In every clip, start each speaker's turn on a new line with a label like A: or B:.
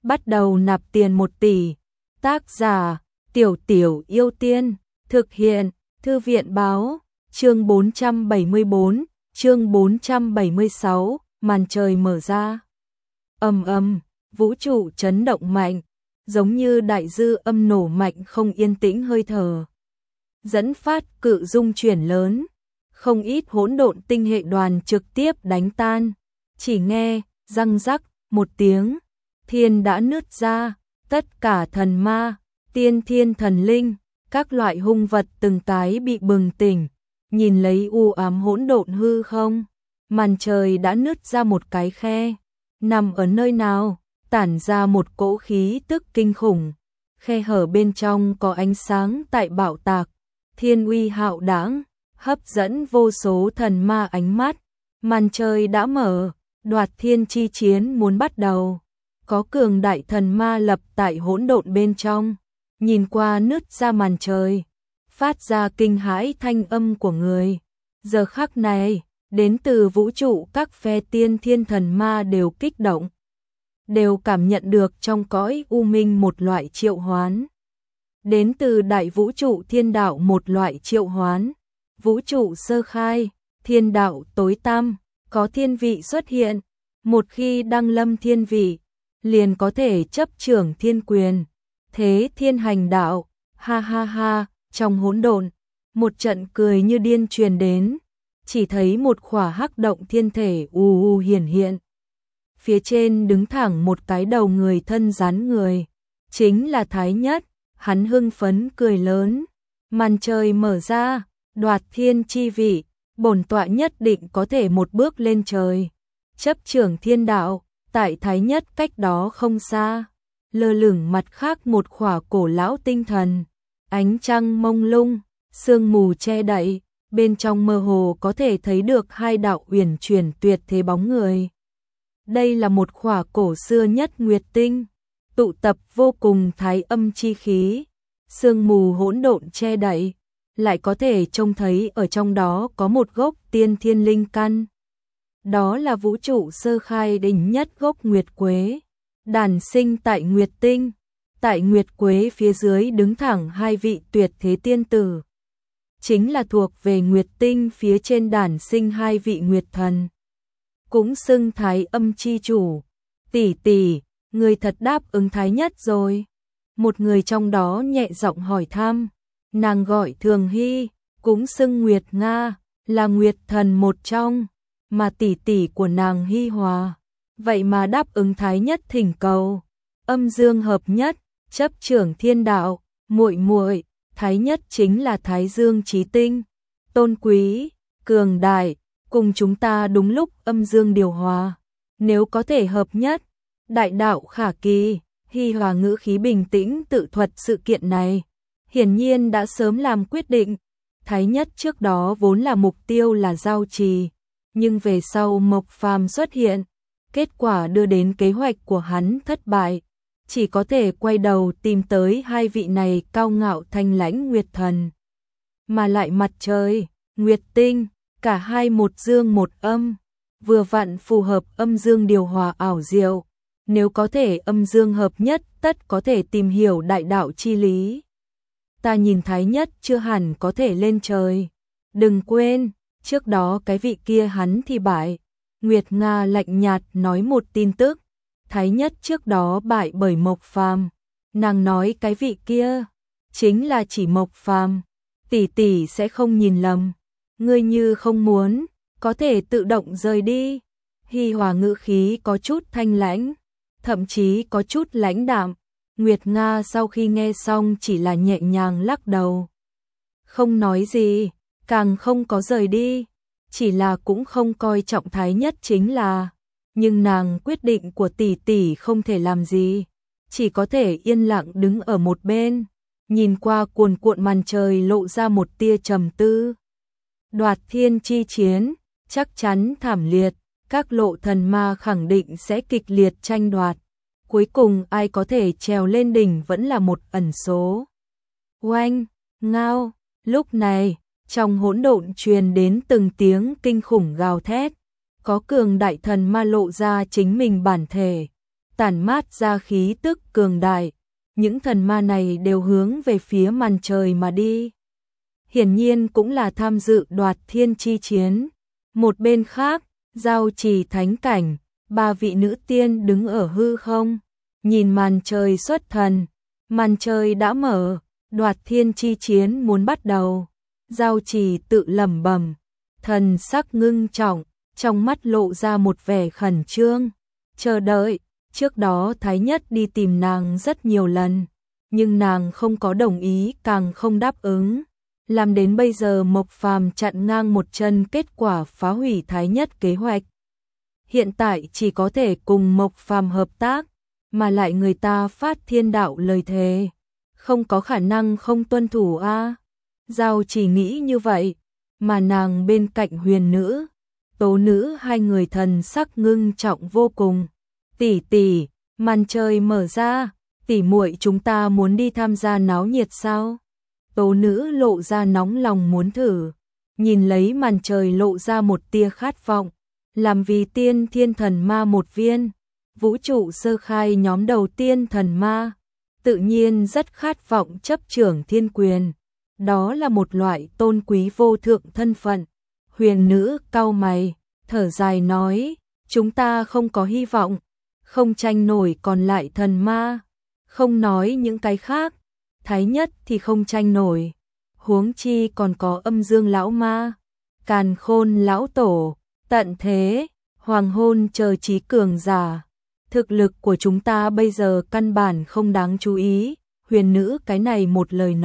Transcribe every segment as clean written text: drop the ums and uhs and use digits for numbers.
A: bắt đầu nạp tiền 1 tỷ. Tác giả, Tiểu Tiểu Yêu Tiên, thực hiện, Thư viện báo, chương 474, chương 476, màn trời mở ra. Ầm ầm, vũ trụ chấn động mạnh, giống như đại dư âm nổ mạnh không yên tĩnh hơi thở. Dẫn phát cự dung chuyển lớn, không ít hỗn độn tinh hệ đoàn trực tiếp đánh tan. Chỉ nghe, răng rắc, một tiếng, thiên đã nứt ra, tất cả thần ma, tiên thiên thần linh, các loại hung vật từng cái bị bừng tỉnh, nhìn lấy u ám hỗn độn hư không, màn trời đã nứt ra một cái khe, nằm ở nơi nào, tản ra một cỗ khí tức kinh khủng, khe hở bên trong có ánh sáng tại bạo tạc, thiên uy hạo đãng, hấp dẫn vô số thần ma ánh mắt, màn trời đã mở, đoạt thiên chi chiến muốn bắt đầu. Có cường đại thần ma lập tại hỗn độn bên trong, nhìn qua nứt ra màn trời, phát ra kinh hãi thanh âm của người. Giờ khắc này, đến từ vũ trụ các phe tiên thiên thần ma đều kích động, đều cảm nhận được trong cõi u minh một loại triệu hoán. Đến từ đại vũ trụ thiên đạo một loại triệu hoán, vũ trụ sơ khai, thiên đạo tối tăm, có thiên vị xuất hiện, một khi đăng lâm thiên vị, liền có thể chấp trưởng thiên quyền, thế thiên hành đạo, ha ha ha, trong hỗn độn, một trận cười như điên truyền đến, chỉ thấy một khỏa hắc động thiên thể hiển hiện. Phía trên đứng thẳng một cái đầu người thân rắn người, chính là Thái Nhất, hắn hưng phấn cười lớn, màn trời mở ra, đoạt thiên chi vị, bổn tọa nhất định có thể một bước lên trời, chấp trưởng thiên đạo. Tại Thái Nhất cách đó không xa, lơ lửng mặt khác một khỏa cổ lão tinh thần, ánh trăng mông lung, sương mù che đậy, bên trong mơ hồ có thể thấy được hai đạo uyển chuyển tuyệt thế bóng người. Đây là một khỏa cổ xưa nhất nguyệt tinh, tụ tập vô cùng thái âm chi khí, sương mù hỗn độn che đậy, lại có thể trông thấy ở trong đó có một gốc tiên thiên linh căn. Đó là vũ trụ sơ khai đỉnh nhất gốc nguyệt quế, đản sinh tại nguyệt tinh, tại nguyệt quế phía dưới đứng thẳng hai vị tuyệt thế tiên tử. Chính là thuộc về nguyệt tinh phía trên đản sinh hai vị nguyệt thần. Cũng xưng thái âm chi chủ, tỷ tỷ, người thật đáp ứng Thái Nhất rồi. Một người trong đó nhẹ giọng hỏi thăm, nàng gọi Thường Hy, cũng xưng Nguyệt Nga, là nguyệt thần một trong. Mà tỷ tỷ của nàng Hi Hòa, vậy mà đáp ứng Thái Nhất thỉnh cầu, âm dương hợp nhất, chấp trưởng thiên đạo, muội muội, Thái Nhất chính là Thái Dương chí tinh, tôn quý, cường đại, cùng chúng ta đúng lúc âm dương điều hòa, nếu có thể hợp nhất, đại đạo khả kỳ. Hi Hòa ngữ khí bình tĩnh tự thuật sự kiện này, hiển nhiên đã sớm làm quyết định. Thái Nhất trước đó vốn là mục tiêu là giao trì, nhưng về sau Mộc Phàm xuất hiện, kết quả đưa đến kế hoạch của hắn thất bại, chỉ có thể quay đầu tìm tới hai vị này cao ngạo thanh lãnh nguyệt thần. Mà lại mặt trời, nguyệt tinh, cả hai một dương một âm, vừa vặn phù hợp âm dương điều hòa ảo diệu, nếu có thể âm dương hợp nhất tất có thể tìm hiểu đại đạo chi lý. Ta nhìn Thái Nhất chưa hẳn có thể lên trời, đừng quên. Trước đó cái vị kia hắn thì bại, Nguyệt Nga lạnh nhạt nói một tin tức, Thái Nhất trước đó bại bởi Mộc Phàm, nàng nói cái vị kia chính là chỉ Mộc Phàm, tỷ tỷ sẽ không nhìn lầm, ngươi như không muốn, có thể tự động rời đi. Hi Hòa ngữ khí có chút thanh lãnh, thậm chí có chút lãnh đạm, Nguyệt Nga sau khi nghe xong chỉ là nhẹ nhàng lắc đầu, không nói gì. Càng không có rời đi, chỉ là cũng không coi trọng Thái Nhất chính là, nhưng nàng quyết định của tỷ tỷ không thể làm gì, chỉ có thể yên lặng đứng ở một bên, nhìn qua cuồn cuộn màn trời lộ ra một tia trầm tư. Đoạt thiên chi chiến, chắc chắn thảm liệt, các lộ thần ma khẳng định sẽ kịch liệt tranh đoạt, cuối cùng ai có thể trèo lên đỉnh vẫn là một ẩn số. Oanh, ngao, lúc này trong hỗn độn truyền đến từng tiếng kinh khủng gào thét, có cường đại thần ma lộ ra chính mình bản thể, tản mát ra khí tức cường đại. Những thần ma này đều hướng về phía màn trời mà đi. Hiển nhiên cũng là tham dự đoạt thiên chi chiến. Một bên khác, giao trì thánh cảnh, 3 vị nữ tiên đứng ở hư không, nhìn màn trời xuất thần. Màn trời đã mở, đoạt thiên chi chiến muốn bắt đầu. Giao trì tự lẩm bẩm, thần sắc ngưng trọng, trong mắt lộ ra một vẻ khẩn trương, chờ đợi. Trước đó Thái Nhất đi tìm nàng rất nhiều lần, nhưng nàng không có đồng ý, càng không đáp ứng. Làm đến bây giờ Mộc Phàm chặn ngang một chân, kết quả phá hủy Thái Nhất kế hoạch. Hiện tại chỉ có thể cùng Mộc Phàm hợp tác, mà lại người ta phát thiên đạo lời thề, không có khả năng không tuân thủ a. Giao chỉ nghĩ như vậy, mà nàng bên cạnh Huyền Nữ, Tố Nữ hai người thần sắc ngưng trọng vô cùng. Tỷ tỷ, màn trời mở ra, tỷ muội chúng ta muốn đi tham gia náo nhiệt sao? Tố Nữ lộ ra nóng lòng muốn thử, nhìn lấy màn trời lộ ra một tia khát vọng, làm vì tiên thiên thần ma một viên, vũ trụ sơ khai nhóm đầu tiên thần ma, tự nhiên rất khát vọng chấp trưởng thiên quyền, đó là một loại tôn quý vô thượng thân phận. Huyền Nữ cau mày, thở dài nói, chúng ta không có hy vọng, không tranh nổi còn lại thần ma, không nói những cái khác, Thái Nhất thì không tranh nổi, huống chi còn có Âm Dương lão ma, Càn Khôn lão tổ, Tận Thế, Hoàng Hôn chờ trí cường giả. Thực lực của chúng ta bây giờ căn bản không đáng chú ý. Huyền Nữ cái này một lời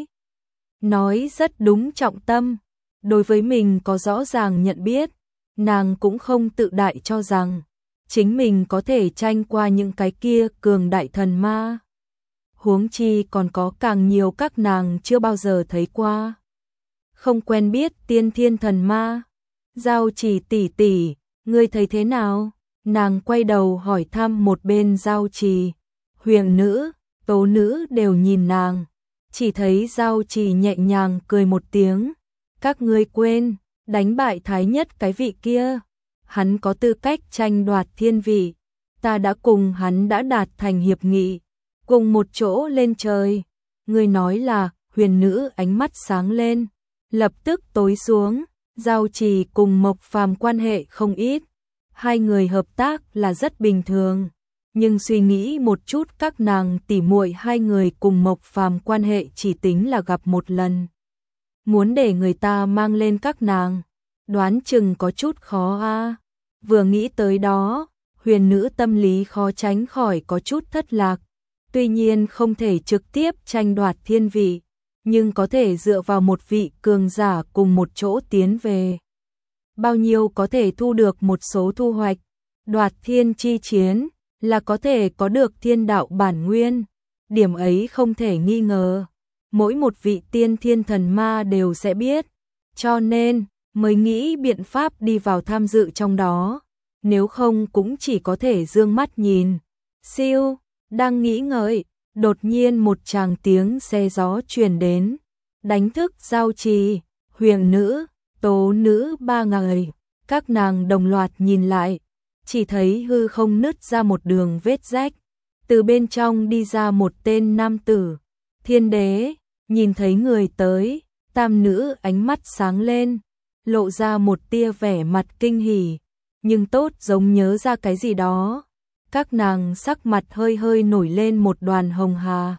A: nói rất đúng trọng tâm. Đối với mình có rõ ràng nhận biết, nàng cũng không tự đại cho rằng chính mình có thể tranh qua những cái kia cường đại thần ma. Huống chi còn có càng nhiều các nàng chưa bao giờ thấy qua, không quen biết tiên thiên thần ma. Giao Trì tỷ tỷ, ngươi thấy thế nào? Nàng quay đầu hỏi thăm một bên Giao Trì. Huyền Nữ, Tố Nữ đều nhìn nàng, chỉ thấy Giao Trì nhẹ nhàng cười một tiếng. Các ngươi quên, đánh bại Thái Nhất cái vị kia, hắn có tư cách tranh đoạt thiên vị, ta đã cùng hắn đã đạt thành hiệp nghị, cùng một chỗ lên trời. Ngươi nói là? Huyền Nữ ánh mắt sáng lên, lập tức tối xuống. Giao Trì cùng Mộc Phàm quan hệ không ít, hai người hợp tác là rất bình thường, nhưng suy nghĩ một chút, các nàng tỉ muội hai người cùng Mộc Phàm quan hệ chỉ tính là gặp một lần, muốn để người ta mang lên các nàng, đoán chừng có chút khó a. Vừa nghĩ tới đó, Huyền Nữ tâm lý khó tránh khỏi có chút thất lạc. Tuy nhiên không thể trực tiếp tranh đoạt thiên vị, nhưng có thể dựa vào một vị cường giả cùng một chỗ tiến về. Bao nhiêu có thể thu được một số thu hoạch. Đoạt thiên chi chiến là có thể có được thiên đạo bản nguyên, điểm ấy không thể nghi ngờ. Mỗi một vị tiên thiên thần ma đều sẽ biết, cho nên mới nghĩ biện pháp đi vào tham dự trong đó, nếu không cũng chỉ có thể dương mắt nhìn. Siêu, đang nghĩ ngợi, đột nhiên một tràng tiếng xe gió truyền đến, đánh thức Giao Trì, Huyền Nữ, Tố Nữ ba người. Các nàng đồng loạt nhìn lại, chỉ thấy hư không nứt ra một đường vết rách, từ bên trong đi ra một tên nam tử. Thiên Đế, nhìn thấy người tới, tam nữ ánh mắt sáng lên, lộ ra một tia vẻ mặt kinh hỉ, nhưng tốt giống nhớ ra cái gì đó. Các nàng sắc mặt hơi hơi nổi lên một đoàn hồng hà,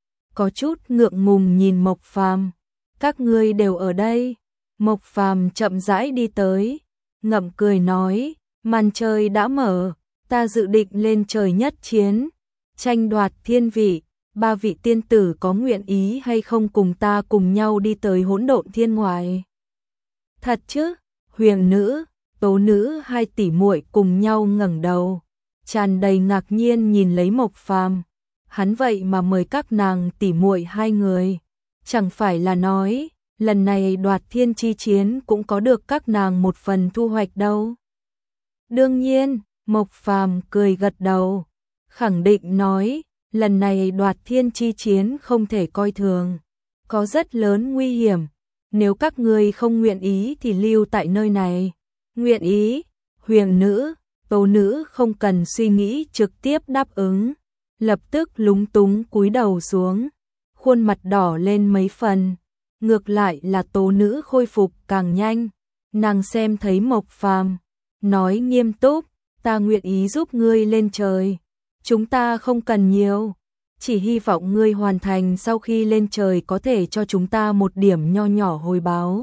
A: có chút ngượng ngùng nhìn Mộc Phàm. Các ngươi đều ở đây? Mộc Phàm chậm rãi đi tới, ngậm cười nói, màn trời đã mở, ta dự định lên trời nhất chiến, tranh đoạt thiên vị, 3 vị tiên tử có nguyện ý hay không cùng ta cùng nhau đi tới hỗn độn thiên ngoại? Thật chứ? Huyền Nữ, Tố Nữ hai tỷ muội cùng nhau ngẩng đầu, tràn đầy ngạc nhiên nhìn lấy Mộc Phàm. Hắn vậy mà mời các nàng tỷ muội hai người, chẳng phải là nói lần này đoạt thiên chi chiến cũng có được các nàng một phần thu hoạch đâu? Đương nhiên, Mộc Phàm cười gật đầu, khẳng định nói, lần này đoạt thiên chi chiến không thể coi thường, có rất lớn nguy hiểm, nếu các ngươi không nguyện ý thì lưu tại nơi này. Nguyện ý? Huyền Nữ, Tố nữ không cần suy nghĩ trực tiếp đáp ứng, lập tức lúng túng cúi đầu xuống, khuôn mặt đỏ lên mấy phần. Ngược lại là tố nữ khôi phục càng nhanh, nàng xem thấy Mộc Phàm, nói nghiêm túc, ta nguyện ý giúp ngươi lên trời, chúng ta không cần nhiều, chỉ hy vọng ngươi hoàn thành sau khi lên trời có thể cho chúng ta một điểm nho nhỏ hồi báo.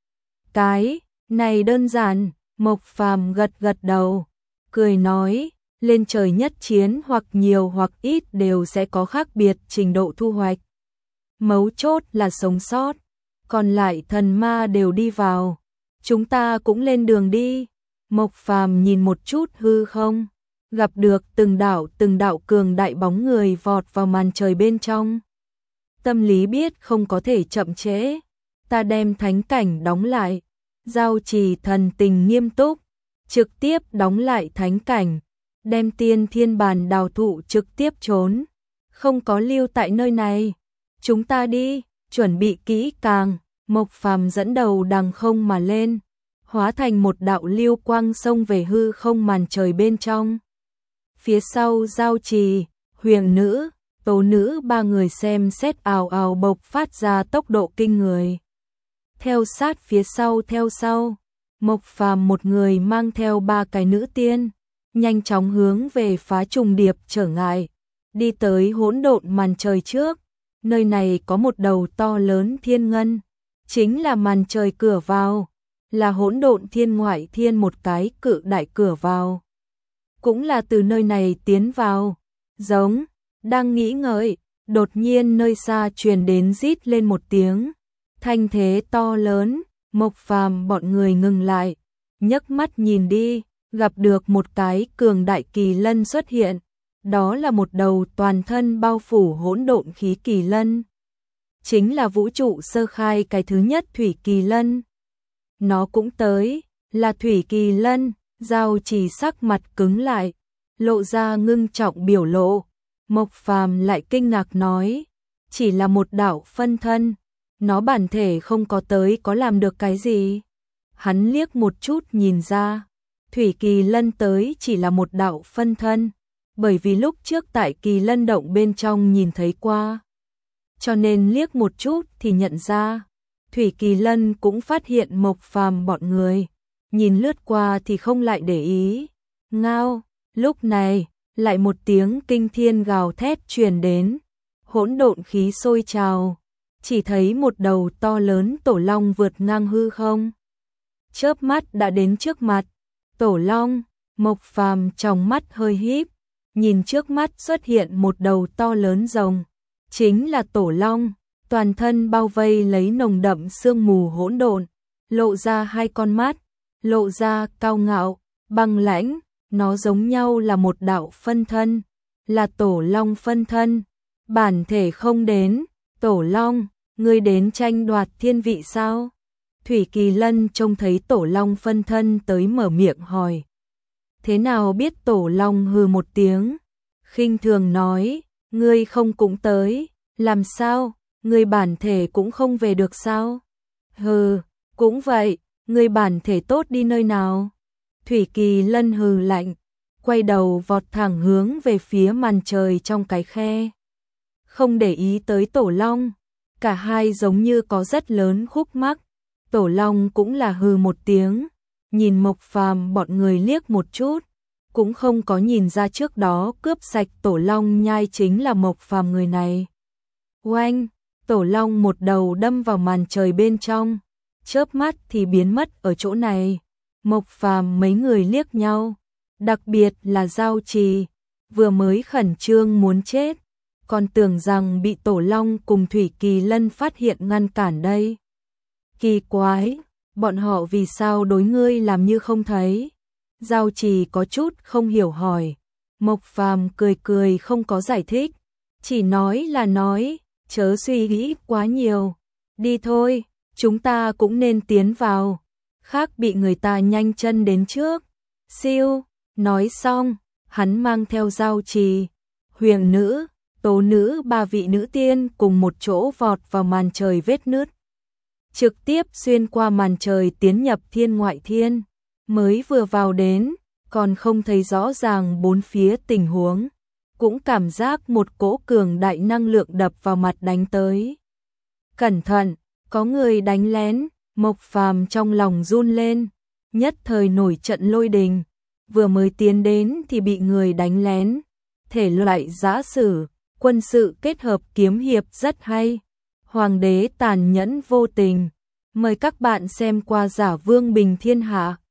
A: Cái này đơn giản, Mộc Phàm gật gật đầu, cười nói, lên trời nhất chiến hoặc nhiều hoặc ít đều sẽ có khác biệt trình độ thu hoạch. Mấu chốt là sống sót, còn lại thần ma đều đi vào, chúng ta cũng lên đường đi. Mộc Phàm nhìn một chút hư không, gặp được từng đạo cường đại bóng người vọt vào màn trời bên trong. Tâm lý biết không có thể chậm trễ, ta đem thánh cảnh đóng lại. Giao Trì thần tình nghiêm túc, trực tiếp đóng lại thánh cảnh, đem tiên thiên bàn đào thụ trực tiếp trốn, không có lưu tại nơi này. Chúng ta đi, chuẩn bị kỹ càng. Mộc Phàm dẫn đầu đằng không mà lên, hóa thành một đạo lưu quang xông về hư không màn trời bên trong. Phía sau Giao Trì, Huyền Nữ, Tố Nữ ba người xem xét ào ào bộc phát ra tốc độ kinh người. Theo sát phía sau, Mộc Phàm một người mang theo 3 cái nữ tiên, nhanh chóng hướng về phá trùng điệp trở ngại, đi tới hỗn độn màn trời trước. Nơi này có một đầu to lớn thiên ngân, chính là màn trời cửa vào, là hỗn độn thiên ngoại thiên một cái cự đại cửa vào. Cũng là từ nơi này tiến vào. Giống, đang nghĩ ngợi, đột nhiên nơi xa truyền đến rít lên một tiếng. Thanh thế to lớn, Mộc Phàm bọn người ngừng lại, nhấc mắt nhìn đi, gặp được một cái cường đại kỳ lân xuất hiện. Đó là một đầu toàn thân bao phủ hỗn độn khí kỳ lân. Chính là vũ trụ sơ khai cái thứ nhất thủy kỳ lân. Nó cũng tới, là thủy kỳ lân. Giao Trì sắc mặt cứng lại, lộ ra ngưng trọng biểu lộ. Mộc Phàm lại kinh ngạc nói, chỉ là một đạo phân thân, nó bản thể không có tới có làm được cái gì. Hắn liếc một chút nhìn ra, thủy kỳ lân tới chỉ là một đạo phân thân, bởi vì lúc trước tại kỳ lân động bên trong nhìn thấy qua, cho nên liếc một chút thì nhận ra. Thủy kỳ lân cũng phát hiện Mộc Phàm bọn người, nhìn lướt qua thì không lại để ý. Ngao, lúc này, lại một tiếng kinh thiên gào thét truyền đến, hỗn độn khí sôi trào, chỉ thấy một đầu to lớn tổ long vượt ngang hư không. Chớp mắt đã đến trước mặt, tổ long, Mộc Phàm trong mắt hơi híp, nhìn trước mắt xuất hiện một đầu to lớn rồng, chính là tổ long, toàn thân bao vây lấy nồng đậm sương mù hỗn độn, lộ ra 2 con mắt, lộ ra cao ngạo, băng lãnh, nó giống nhau là một đạo phân thân, là tổ long phân thân, bản thể không đến. Tổ long, ngươi đến tranh đoạt thiên vị sao? Thủy kỳ lân trông thấy tổ long phân thân tới mở miệng hỏi. Thế nào biết? Tổ long hừ một tiếng, khinh thường nói, ngươi không cũng tới, làm sao, ngươi bản thể cũng không về được sao? Hừ, cũng vậy, ngươi bản thể tốt đi nơi nào? Thủy kỳ lân hừ lạnh, quay đầu vọt thẳng hướng về phía màn trời trong cái khe. Không để ý tới tổ long, cả hai giống như có rất lớn khúc mắc. Tổ long cũng là hừ một tiếng, nhìn Mộc Phàm bọn người liếc một chút, cũng không có nhìn ra trước đó cướp sạch tổ long nhai chính là Mộc Phàm người này. Oanh, tổ long một đầu đâm vào màn trời bên trong, chớp mắt thì biến mất ở chỗ này. Mộc Phàm mấy người liếc nhau, đặc biệt là Giao Trì, vừa mới khẩn trương muốn chết, còn tưởng rằng bị tổ long cùng thủy kỳ lân phát hiện ngăn cản đây. Kỳ quái, bọn họ vì sao đối ngươi làm như không thấy? Giao Trì có chút không hiểu hỏi. Mộc Phàm cười cười không có giải thích, chỉ nói là nói, chớ suy nghĩ quá nhiều. Đi thôi, chúng ta cũng nên tiến vào, khác bị người ta nhanh chân đến trước. Siêu, nói xong, hắn mang theo Giao Trì, Huyền Nữ, Tố Nữ 3 vị nữ tiên cùng một chỗ vọt vào màn trời vết nứt, trực tiếp xuyên qua màn trời tiến nhập thiên ngoại thiên. Mới vừa vào đến, còn không thấy rõ ràng bốn phía tình huống, cũng cảm giác một cỗ cường đại năng lượng đập vào mặt đánh tới. Cẩn thận, có người đánh lén, Mộc Phàm trong lòng run lên, nhất thời nổi trận lôi đình, vừa mới tiến đến thì bị người đánh lén. Thể loại giã sử, quân sự kết hợp kiếm hiệp rất hay. Hoàng đế tàn nhẫn vô tình. Mời các bạn xem qua Giả Vương Bình Thiên Hạ.